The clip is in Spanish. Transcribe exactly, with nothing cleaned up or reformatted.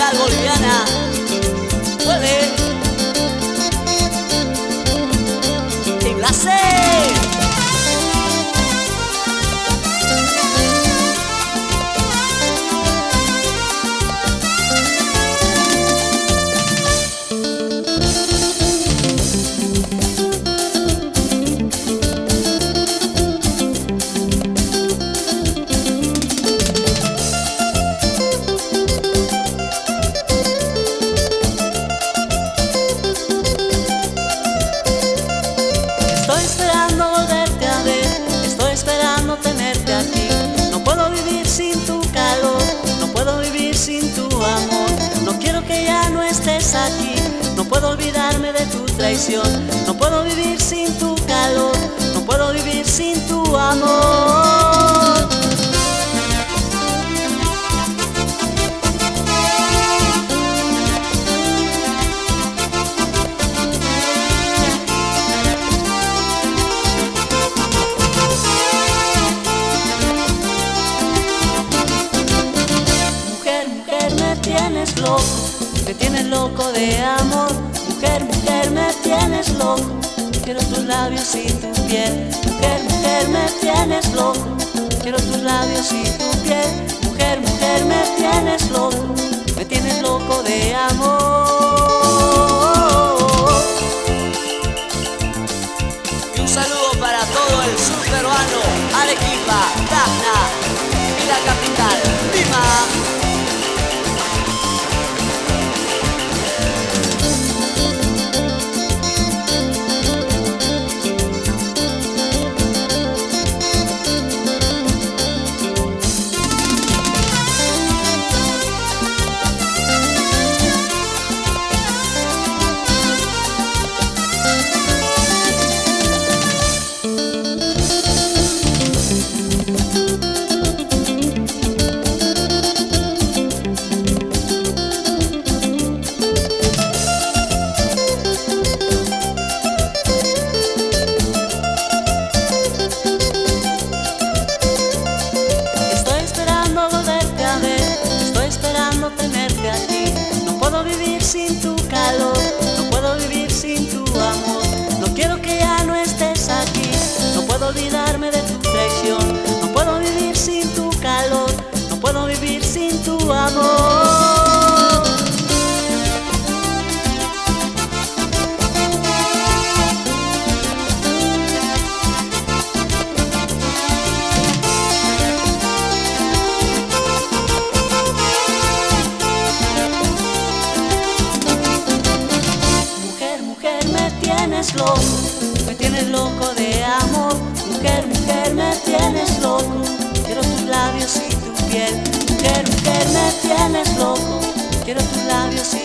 tropical boliviana. Puede. En la C. Estoy esperando volverte a ver, estoy esperando tenerte aquí. No puedo vivir sin tu calor, no puedo vivir sin tu amor. No quiero que ya no estés aquí, no puedo olvidarme de tu traición. No puedo vivir sin tu calor, no puedo vivir sin tu amor. Tienes loco, me tienes loco de amor. Mujer, mujer, me tienes loco. Quiero tus labios y tu piel. Mujer, mujer, me tienes loco. Quiero tus labios y tu piel. Mujer, mujer, me tienes loco. Me tienes loco de amor. Y un saludo para todo el sur peruano, Arequipa, Tacna y la capital, Lima. Sin tu calor, no puedo vivir sin tu amor. No quiero que ya no estés aquí, no puedo olvidarme de tu traición. No puedo vivir sin tu calor, no puedo vivir sin tu amor. Loco, me tienes loco de amor. Mujer, mujer, me tienes loco. Quiero tus labios y tu piel. Mujer, mujer, me tienes loco. Quiero tus labios y